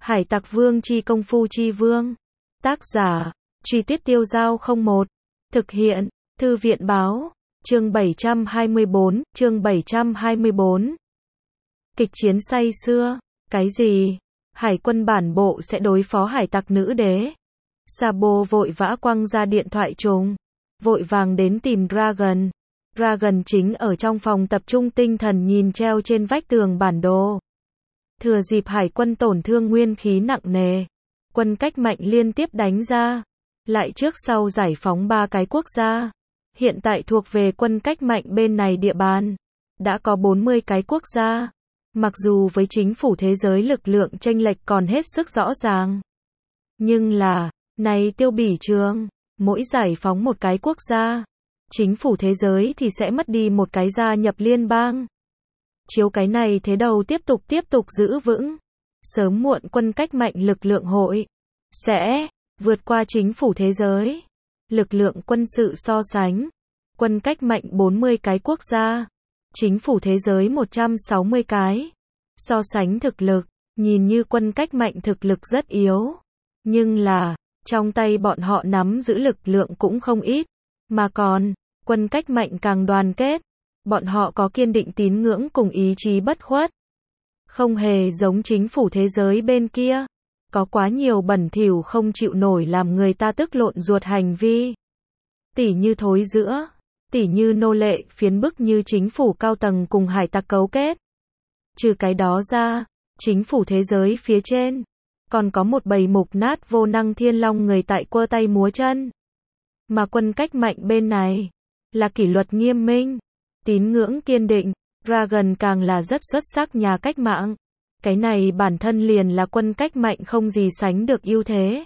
Hải Tặc Vương chi công phu chi vương. Tác giả, Truy Tuyết Tiêu Giao 01. Thực hiện, Thư viện Báo. Chương 724, chương 724. Kịch chiến say xưa. Cái gì? Hải quân bản bộ sẽ đối phó hải tặc nữ đế. Sabo vội vã quăng ra điện thoại trùng. Vội vàng đến tìm Dragon. Dragon chính ở trong phòng tập trung tinh thần nhìn treo trên vách tường bản đồ. Thừa dịp hải quân tổn thương nguyên khí nặng nề, quân cách mạnh liên tiếp đánh ra, lại trước sau giải phóng 3 cái quốc gia. Hiện tại thuộc về quân cách mạnh bên này địa bàn, đã có 40 cái quốc gia. Mặc dù với chính phủ thế giới lực lượng chênh lệch còn hết sức rõ ràng, nhưng là, này Tiêu Bỉ Trường, mỗi giải phóng một cái quốc gia, chính phủ thế giới thì sẽ mất đi một cái gia nhập liên bang. Chiếu cái này thế đầu tiếp tục giữ vững, sớm muộn quân cách mạnh lực lượng hội sẽ vượt qua chính phủ thế giới. Lực lượng quân sự so sánh, quân cách mạnh 40 cái quốc gia, chính phủ thế giới 160 cái. So sánh thực lực, nhìn như quân cách mạnh thực lực rất yếu, nhưng là, trong tay bọn họ nắm giữ lực lượng cũng không ít, mà còn, quân cách mạnh càng đoàn kết. Bọn họ có kiên định tín ngưỡng cùng ý chí bất khuất. Không hề giống chính phủ thế giới bên kia. Có quá nhiều bẩn thỉu không chịu nổi làm người ta tức lộn ruột hành vi. Tỉ như thối giữa, tỉ như nô lệ, phiến bức như chính phủ cao tầng cùng hải tặc cấu kết. Trừ cái đó ra, chính phủ thế giới phía trên, còn có một bầy mục nát vô năng thiên long người tại quơ tay múa chân. Mà quân cách mạnh bên này, là kỷ luật nghiêm minh, tín ngưỡng kiên định, Dragon càng là rất xuất sắc nhà cách mạng. Cái này bản thân liền là quân cách mạnh không gì sánh được ưu thế.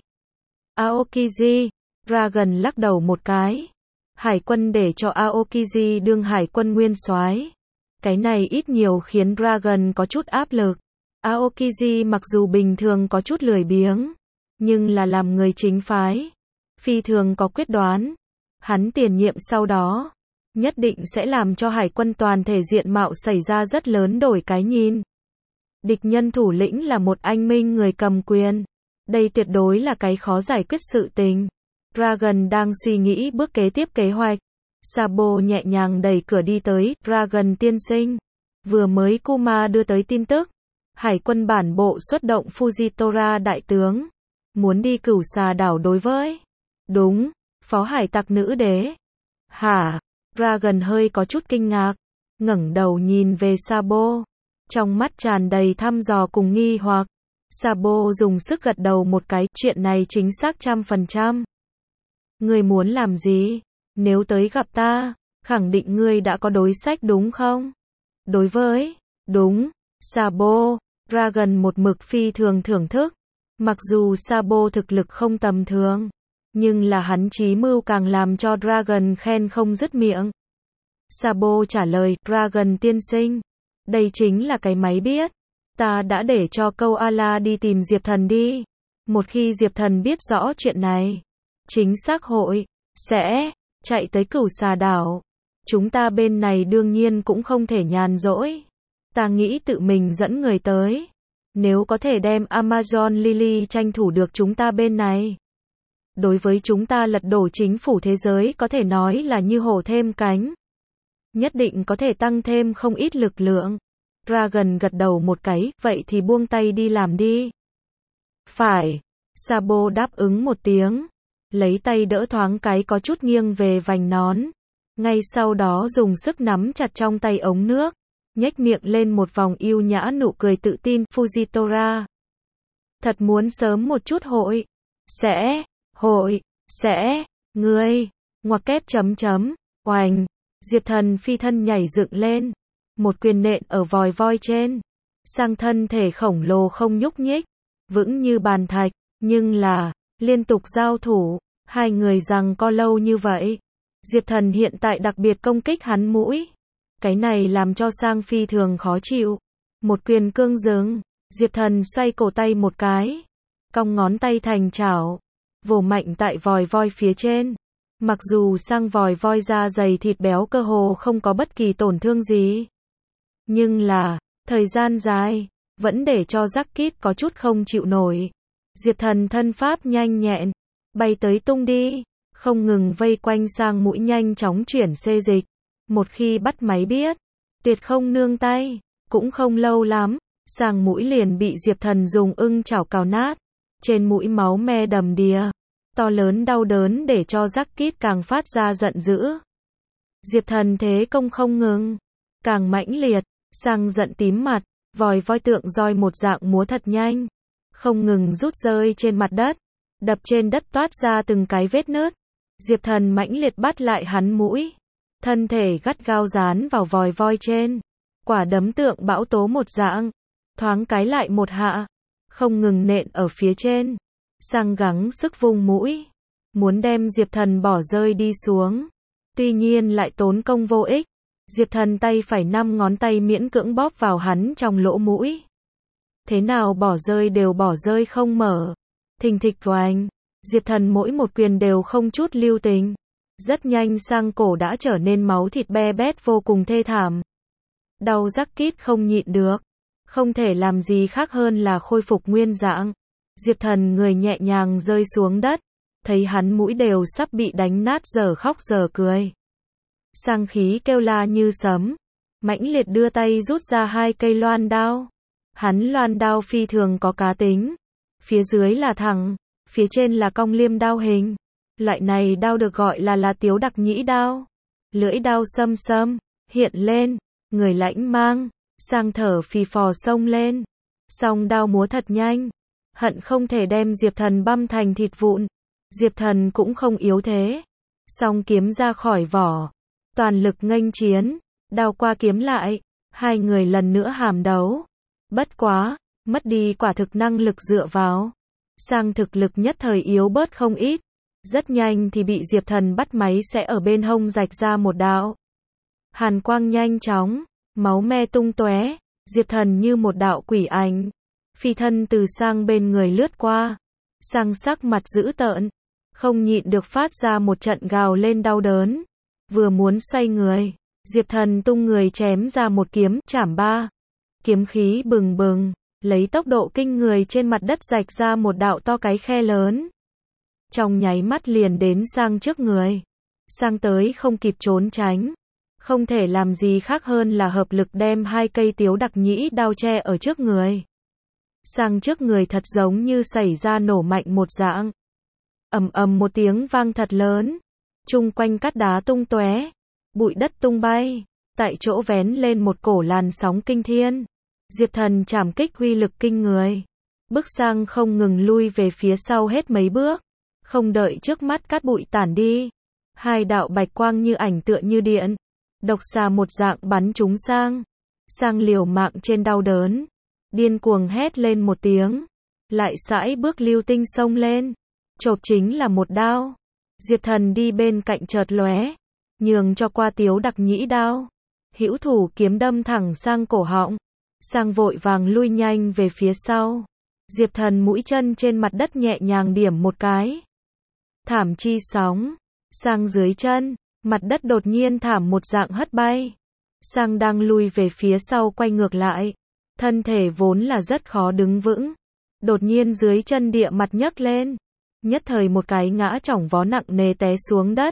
Aokiji, Dragon lắc đầu một cái. Hải quân để cho Aokiji đương hải quân nguyên soái. Cái này ít nhiều khiến Dragon có chút áp lực. Aokiji mặc dù bình thường có chút lười biếng, nhưng là làm người chính phái, phi thường có quyết đoán. Hắn tiền nhiệm sau đó nhất định sẽ làm cho hải quân toàn thể diện mạo xảy ra rất lớn đổi cái nhìn. Địch nhân thủ lĩnh là một anh minh người cầm quyền. Đây tuyệt đối là cái khó giải quyết sự tình. Dragon đang suy nghĩ bước kế tiếp kế hoạch. Sabo nhẹ nhàng đẩy cửa đi tới. Dragon tiên sinh. Vừa mới Kuma đưa tới tin tức. Hải quân bản bộ xuất động Fujitora đại tướng. Muốn đi Cửu Xà đảo đối với. Đúng, phó hải tặc nữ đế. Hả? Dragon hơi có chút kinh ngạc, ngẩng đầu nhìn về Sabo, trong mắt tràn đầy thăm dò cùng nghi hoặc. Sabo dùng sức gật đầu một cái, chuyện này chính xác 100%. Ngươi muốn làm gì? Nếu tới gặp ta, khẳng định ngươi đã có đối sách đúng không? Đối với, đúng, Sabo, Dragon một mực phi thường thưởng thức. Mặc dù Sabo thực lực không tầm thường, nhưng là hắn trí mưu càng làm cho Dragon khen không dứt miệng. Sabo trả lời, Dragon tiên sinh, đây chính là cái máy biết. Ta đã để cho câu Ala đi tìm Diệp Thần đi. Một khi Diệp Thần biết rõ chuyện này, chính xác hội sẽ chạy tới Cửu Xà đảo. Chúng ta bên này đương nhiên cũng không thể nhàn rỗi. Ta nghĩ tự mình dẫn người tới. Nếu có thể đem Amazon Lily tranh thủ được chúng ta bên này, đối với chúng ta lật đổ chính phủ thế giới có thể nói là như hổ thêm cánh. Nhất định có thể tăng thêm không ít lực lượng. Dragon gật đầu một cái, vậy thì buông tay đi làm đi. Phải. Sabo đáp ứng một tiếng. Lấy tay đỡ thoáng cái có chút nghiêng về vành nón. Ngay sau đó dùng sức nắm chặt trong tay ống nước. Nhếch miệng lên một vòng yêu nhã nụ cười tự tin. Fujitora. Thật muốn sớm một chút hội. Sẽ, ngươi, ngoặc kép chấm chấm, oành, Diệp Thần phi thân nhảy dựng lên, một quyền nện ở vòi voi trên, sang thân thể khổng lồ không nhúc nhích, vững như bàn thạch, nhưng là, liên tục giao thủ, hai người giằng co lâu như vậy. Diệp Thần hiện tại đặc biệt công kích hắn mũi, cái này làm cho Sang phi thường khó chịu. Một quyền cương dừng, Diệp Thần xoay cổ tay một cái, cong ngón tay thành chảo, vồ mạnh tại vòi voi phía trên. Mặc dù Sang vòi voi da dày thịt béo cơ hồ không có bất kỳ tổn thương gì, nhưng là, thời gian dài, vẫn để cho Jackit có chút không chịu nổi. Diệp Thần thân pháp nhanh nhẹn, bay tới tung đi, không ngừng vây quanh Sang Mũi nhanh chóng chuyển xê dịch. Một khi bắt máy biết, tuyệt không nương tay, cũng không lâu lắm, Sang Mũi liền bị Diệp Thần dùng ưng chảo cào nát. Trên mũi máu me đầm đìa, to lớn đau đớn để cho Jackit càng phát ra giận dữ. Diệp Thần thế công không ngừng, càng mãnh liệt, Sang giận tím mặt, vòi voi tượng roi một dạng múa thật nhanh, không ngừng rút rơi trên mặt đất, đập trên đất toát ra từng cái vết nứt. Diệp Thần mãnh liệt bắt lại hắn mũi, thân thể gắt gao dán vào vòi voi trên, quả đấm tượng bão tố một dạng, thoáng cái lại một hạ, không ngừng nện ở phía trên. Sang gắng sức vung mũi, muốn đem Diệp Thần bỏ rơi đi xuống, tuy nhiên lại tốn công vô ích. Diệp Thần tay phải 5 ngón tay miễn cưỡng bóp vào hắn trong lỗ mũi. Thế nào bỏ rơi đều bỏ rơi không mở. Thình thịch oanh, Diệp Thần mỗi một quyền đều không chút lưu tình. Rất nhanh Sang cổ đã trở nên máu thịt be bét vô cùng thê thảm. Đau Jackit không nhịn được, không thể làm gì khác hơn là khôi phục nguyên dạng. Diệp Thần người nhẹ nhàng rơi xuống đất, thấy hắn mũi đều sắp bị đánh nát giờ khóc giờ cười. Sang khí kêu la như sấm, mãnh liệt đưa tay rút ra 2 cây loan đao. Hắn loan đao phi thường có cá tính, phía dưới là thẳng, phía trên là cong liêm đao hình. Loại này đao được gọi là Tiếu Đặc Nhĩ đao. Lưỡi đao xâm xâm, hiện lên, người lãnh mang, Sang thở phì phò xông lên. Song đao múa thật nhanh, hận không thể đem Diệp Thần băm thành thịt vụn. Diệp Thần cũng không yếu thế, song kiếm ra khỏi vỏ, toàn lực nghênh chiến, đao qua kiếm lại, hai người lần nữa hàm đấu. Bất quá, mất đi quả thực năng lực dựa vào. Sang thực lực nhất thời yếu bớt không ít, rất nhanh thì bị Diệp Thần bắt máy sẽ ở bên hông rạch ra một đạo hàn quang nhanh chóng, máu me tung tóe. Diệp Thần như một đạo quỷ ảnh, phi thân từ Sang bên người lướt qua. Sang sắc mặt dữ tợn, không nhịn được phát ra một trận gào lên đau đớn. Vừa muốn xoay người, Diệp Thần tung người chém ra một kiếm, chảm ba. Kiếm khí bừng bừng, lấy tốc độ kinh người trên mặt đất rạch ra một đạo to cái khe lớn. Trong nháy mắt liền đến Sang trước người. Sang tới không kịp trốn tránh, không thể làm gì khác hơn là hợp lực đem 2 cây Tiếu Đặc Nhĩ đao che ở trước người. Sang trước người thật giống như xảy ra nổ mạnh một dạng. Ầm ầm một tiếng vang thật lớn, chung quanh cát đá tung tóe, bụi đất tung bay, tại chỗ vén lên một cổ làn sóng kinh thiên. Diệp Thần trảm kích uy lực kinh người, bước Sang không ngừng lui về phía sau hết mấy bước, không đợi trước mắt cát bụi tản đi, 2 đạo bạch quang như ảnh tựa như điện, độc xà một dạng bắn trúng Sang. Sang liều mạng trên đau đớn, điên cuồng hét lên một tiếng, lại sải bước lưu tinh xông lên, chộp chính là một đao. Diệp Thần đi bên cạnh chợt lóe, nhường cho qua Tiếu Đặc Nhĩ đao, hữu thủ kiếm đâm thẳng Sang cổ họng. Sang vội vàng lui nhanh về phía sau. Diệp Thần mũi chân trên mặt đất nhẹ nhàng điểm một cái, thảm chi sóng. Sang dưới chân, mặt đất đột nhiên thảm một dạng hất bay. Sang đang lui về phía sau quay ngược lại, thân thể vốn là rất khó đứng vững, đột nhiên dưới chân địa mặt nhấc lên, nhất thời một cái ngã chỏng vó nặng nề té xuống đất.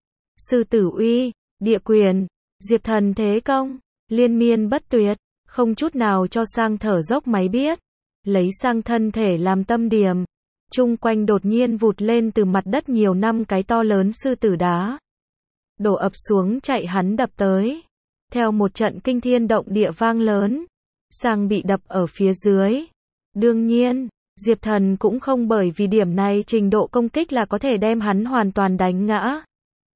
Sư tử uy, địa quyền, Diệp Thần thế công, liên miên bất tuyệt, không chút nào cho Sang thở dốc máy biết. Lấy Sang thân thể làm tâm điểm, chung quanh đột nhiên vụt lên từ mặt đất nhiều năm cái to lớn sư tử đá, đổ ập xuống chạy hắn đập tới. Theo một trận kinh thiên động địa vang lớn, Sang bị đập ở phía dưới. Đương nhiên, Diệp Thần cũng không bởi vì điểm này trình độ công kích là có thể đem hắn hoàn toàn đánh ngã.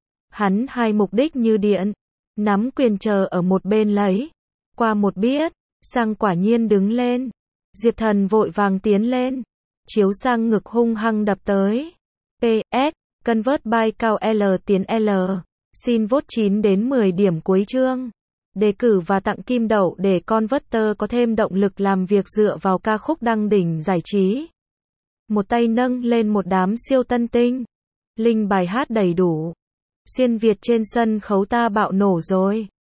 Hắn hai mục đích như điện, nắm quyền chờ ở một bên lấy. Qua một biết, Sang quả nhiên đứng lên. Diệp Thần vội vàng tiến lên, chiếu Sang ngực hung hăng đập tới. PS, Convert by cao L tiến L. Xin vote 9 đến 10 điểm cuối chương. Đề cử và tặng kim đậu để Converter có thêm động lực làm việc dựa vào ca khúc đăng đỉnh giải trí. Một tay nâng lên một đám siêu tân tinh. Link bài hát đầy đủ. Xuyên Việt trên sân khấu ta bạo nổ rồi.